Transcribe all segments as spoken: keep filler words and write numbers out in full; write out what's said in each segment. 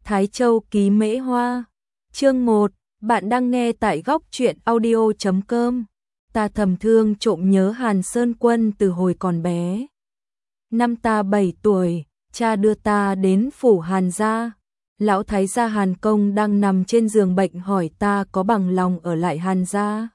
Thái Châu ký Mễ Hoa. Chương một, bạn đang nghe tại góc truyện audio chấm com. Ta thầm thương trộm nhớ Hàn Sơn Quân từ hồi còn bé. Năm ta bảy tuổi, cha đưa ta đến phủ Hàn gia. Lão thái gia Hàn Công đang nằm trên giường bệnh hỏi ta có bằng lòng ở lại Hàn gia,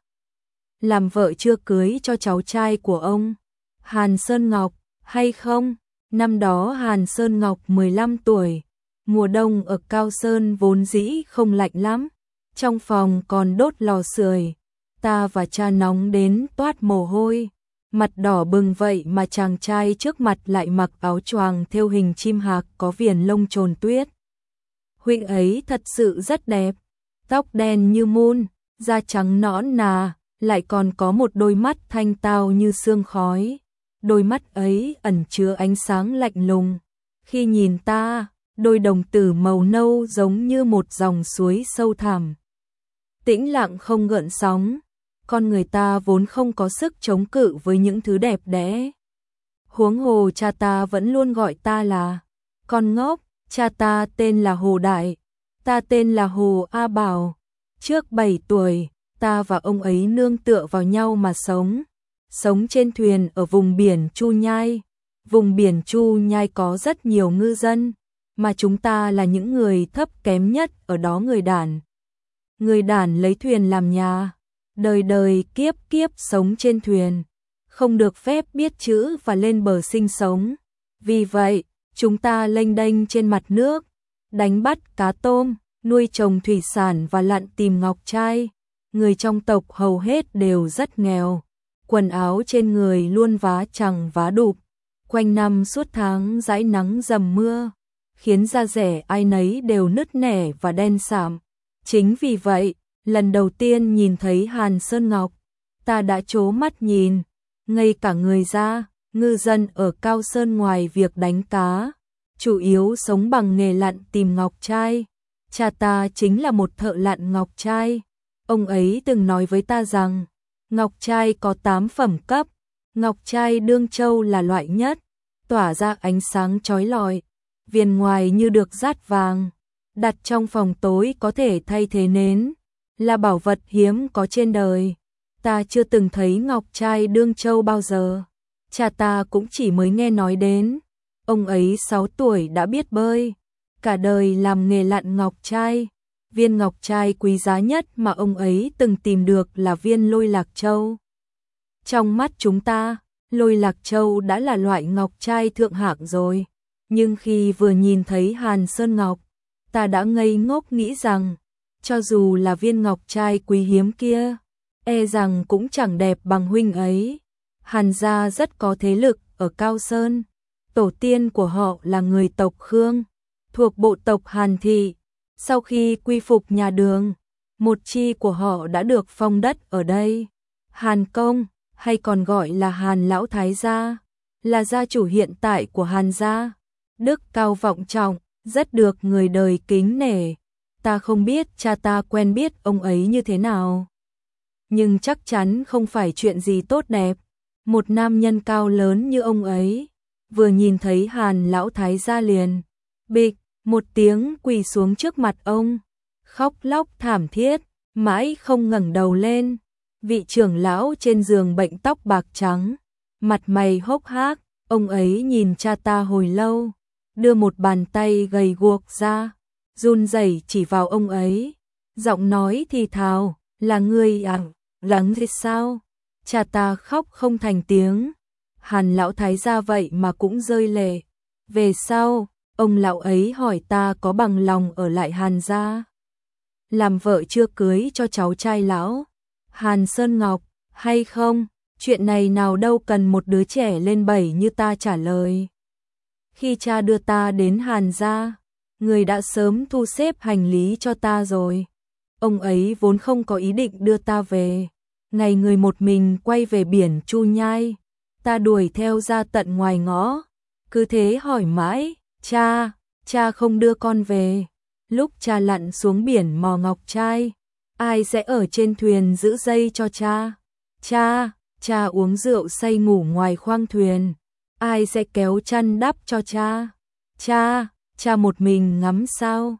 làm vợ chưa cưới cho cháu trai của ông, Hàn Sơn Ngọc, hay không? Năm đó Hàn Sơn Ngọc mười lăm tuổi, mùa đông ở Cao Sơn vốn dĩ không lạnh lắm, trong phòng còn đốt lò sưởi, ta và cha nóng đến toát mồ hôi, mặt đỏ bừng vậy mà chàng trai trước mặt lại mặc áo choàng thêu hình chim hạc có viền lông trồn tuyết. Huynh ấy thật sự rất đẹp, tóc đen như mun, da trắng nõn nà, lại còn có một đôi mắt thanh tao như sương khói. Đôi mắt ấy ẩn chứa ánh sáng lạnh lùng. Khi nhìn ta, đôi đồng tử màu nâu giống như một dòng suối sâu thẳm, tĩnh lặng không gợn sóng. Con người ta vốn không có sức chống cự với những thứ đẹp đẽ. Huống hồ cha ta vẫn luôn gọi ta là con ngốc. Cha ta tên là Hồ Đại, ta tên là Hồ A Bảo. Trước bảy tuổi, ta và ông ấy nương tựa vào nhau mà sống. Sống trên thuyền ở vùng biển Chu Nhai. Vùng biển Chu Nhai có rất nhiều ngư dân, mà chúng ta là những người thấp kém nhất ở đó. Người đàn. Người đàn lấy thuyền làm nhà, đời đời kiếp kiếp sống trên thuyền, không được phép biết chữ và lên bờ sinh sống. Vì vậy, chúng ta lênh đênh trên mặt nước, đánh bắt cá tôm, nuôi trồng thủy sản và lặn tìm ngọc trai. Người trong tộc hầu hết đều rất nghèo, quần áo trên người luôn vá chằng vá đụp, quanh năm suốt tháng dãi nắng dầm mưa, khiến da rẻ ai nấy đều nứt nẻ và đen sạm. Chính vì vậy, lần đầu tiên nhìn thấy Hàn Sơn Ngọc, ta đã trố mắt nhìn, ngây cả người ra. Ngư dân ở Cao Sơn ngoài việc đánh cá, chủ yếu sống bằng nghề lặn tìm ngọc trai. Cha ta chính là một thợ lặn ngọc trai. Ông ấy từng nói với ta rằng, ngọc trai có tám phẩm cấp, ngọc trai đương châu là loại nhất, tỏa ra ánh sáng chói lọi, viền ngoài như được dát vàng, đặt trong phòng tối có thể thay thế nến, là bảo vật hiếm có trên đời. Ta chưa từng thấy ngọc trai đương châu bao giờ. Cha ta cũng chỉ mới nghe nói đến. Ông ấy sáu tuổi đã biết bơi, cả đời làm nghề lặn ngọc trai. Viên ngọc trai quý giá nhất mà ông ấy từng tìm được là viên Lôi Lạc Châu. Trong mắt chúng ta, Lôi Lạc Châu đã là loại ngọc trai thượng hạng rồi. Nhưng khi vừa nhìn thấy Hàn Sơn Ngọc, ta đã ngây ngốc nghĩ rằng, cho dù là viên ngọc trai quý hiếm kia, e rằng cũng chẳng đẹp bằng huynh ấy. Hàn gia rất có thế lực ở Cao Sơn. Tổ tiên của họ là người tộc Khương, thuộc bộ tộc Hàn Thị. Sau khi quy phục nhà Đường, một chi của họ đã được phong đất ở đây. Hàn Công, hay còn gọi là Hàn Lão Thái gia, là gia chủ hiện tại của Hàn gia. Đức cao vọng trọng, rất được người đời kính nể. Ta không biết cha ta quen biết ông ấy như thế nào, nhưng chắc chắn không phải chuyện gì tốt đẹp. Một nam nhân cao lớn như ông ấy, vừa nhìn thấy Hàn Lão Thái gia liền, bịch, một tiếng quỳ xuống trước mặt ông, khóc lóc thảm thiết, mãi không ngẩng đầu lên. Vị trưởng lão trên giường bệnh tóc bạc trắng, mặt mày hốc hác, ông ấy nhìn cha ta hồi lâu, đưa một bàn tay gầy guộc ra, run rẩy chỉ vào ông ấy, giọng nói thì thào, là ngươi à, lắng thế sao? Cha ta khóc không thành tiếng. Hàn Lão Thái gia vậy mà cũng rơi lệ. Về sau, ông lão ấy hỏi ta có bằng lòng ở lại Hàn gia, làm vợ chưa cưới cho cháu trai lão Hàn Sơn Ngọc, hay không? Chuyện này nào đâu cần một đứa trẻ lên bảy như ta trả lời. Khi cha đưa ta đến Hàn gia, người đã sớm thu xếp hành lý cho ta rồi. Ông ấy vốn không có ý định đưa ta về. Ngày người một mình quay về biển Chu Nhai, ta đuổi theo ra tận ngoài ngõ, cứ thế hỏi mãi, cha, cha không đưa con về. Lúc cha lặn xuống biển mò ngọc trai, ai sẽ ở trên thuyền giữ dây cho cha? Cha, cha uống rượu say ngủ ngoài khoang thuyền, ai sẽ kéo chăn đắp cho cha? Cha, cha một mình ngắm sao?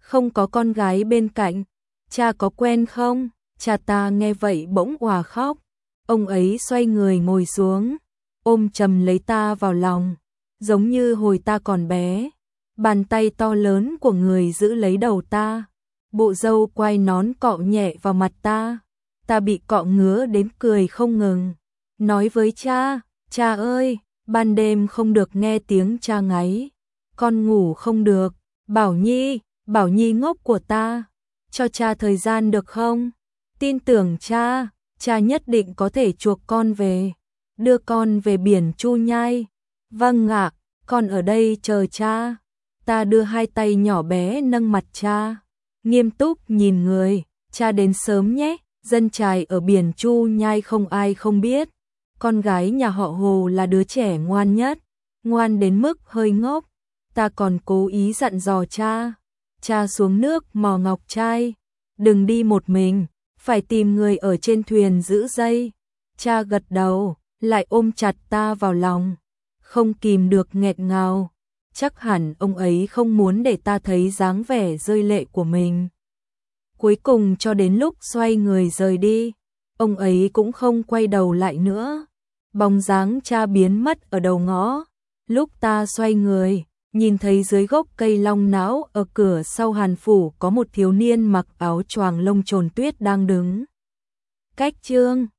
không có con gái bên cạnh, cha có quen không? Cha ta nghe vậy bỗng òa khóc. Ông ấy xoay người ngồi xuống, ôm chầm lấy ta vào lòng, giống như hồi ta còn bé. Bàn tay to lớn của người giữ lấy đầu ta, bộ râu quai nón cọ nhẹ vào mặt ta. Ta bị cọ ngứa đến cười không ngừng, nói với cha, cha ơi, ban đêm không được nghe tiếng cha ngáy, con ngủ không được. Bảo Nhi, Bảo Nhi ngốc của ta, cho cha thời gian được không? Tin tưởng cha, cha nhất định có thể chuộc con về, đưa con về biển Chu Nhai. Vâng ạ, con ở đây chờ cha. Ta đưa hai tay nhỏ bé nâng mặt cha, nghiêm túc nhìn người, cha đến sớm nhé. Dân chài ở biển Chu Nhai không ai không biết, con gái nhà họ Hồ là đứa trẻ ngoan nhất, ngoan đến mức hơi ngốc. Ta còn cố ý dặn dò cha, cha xuống nước mò ngọc trai, đừng đi một mình, phải tìm người ở trên thuyền giữ dây. Cha gật đầu, lại ôm chặt ta vào lòng, không kìm được nghẹn ngào. Chắc hẳn ông ấy không muốn để ta thấy dáng vẻ rơi lệ của mình. Cuối cùng cho đến lúc xoay người rời đi, ông ấy cũng không quay đầu lại nữa. Bóng dáng cha biến mất ở đầu ngõ. Lúc ta xoay người, nhìn thấy dưới gốc cây long não ở cửa sau Hàn phủ có một thiếu niên mặc áo choàng lông trồn tuyết đang đứng. Cách chương